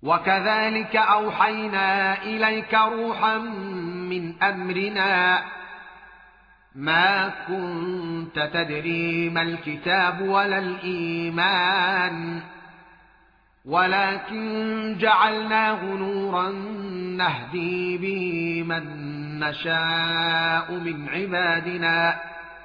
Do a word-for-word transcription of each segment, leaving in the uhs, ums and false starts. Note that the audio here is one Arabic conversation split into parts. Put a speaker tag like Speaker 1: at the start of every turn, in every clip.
Speaker 1: وكذلك أوحينا إليك روحا من أمرنا ما كنت تدري ما الكتاب ولا الإيمان ولكن جعلناه نورا نهدي به من نشاء من عبادنا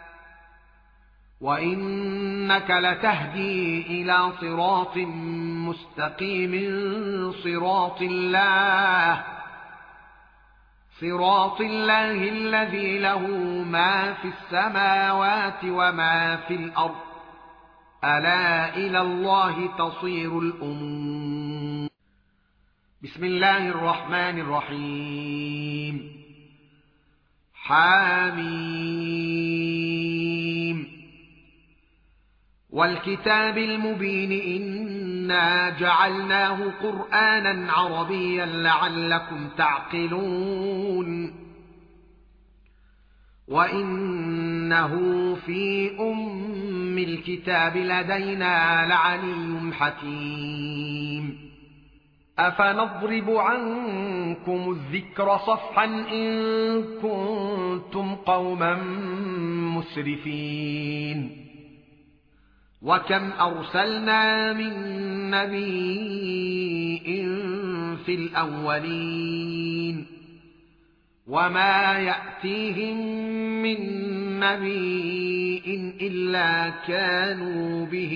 Speaker 1: وإنك لتهدي إلى صراط مستقيم صراط الله صراط الله الذي له ما في السماوات وما في الأرض ألا إلى الله تصير الأمور. بسم الله الرحمن الرحيم. حاميم والكتاب المبين إنا جعلناه قرآنا عربيا لعلكم تعقلون وإنه في أم الكتاب لدينا لعلي حكيم. أفنضرب عنكم الذكر صفحا إن كنتم قوما مسرفين وكم أرسلنا من نبي في الأولين وما يأتيهم من نبي إلا كانوا به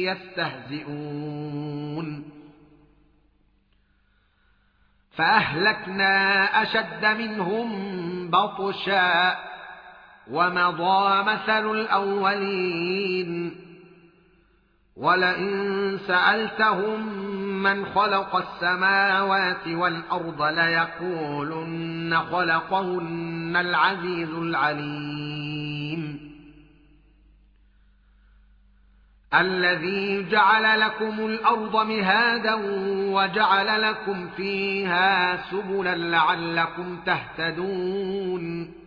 Speaker 1: يستهزئون فأهلكنا أشد منهم بطشا ومضى مثل الأولين ولئن سألتهم من خلق السماوات والأرض ليقولن خلقهن العزيز العليم الذي جعل لكم الأرض مهادا وجعل لكم فيها سبلا لعلكم تهتدون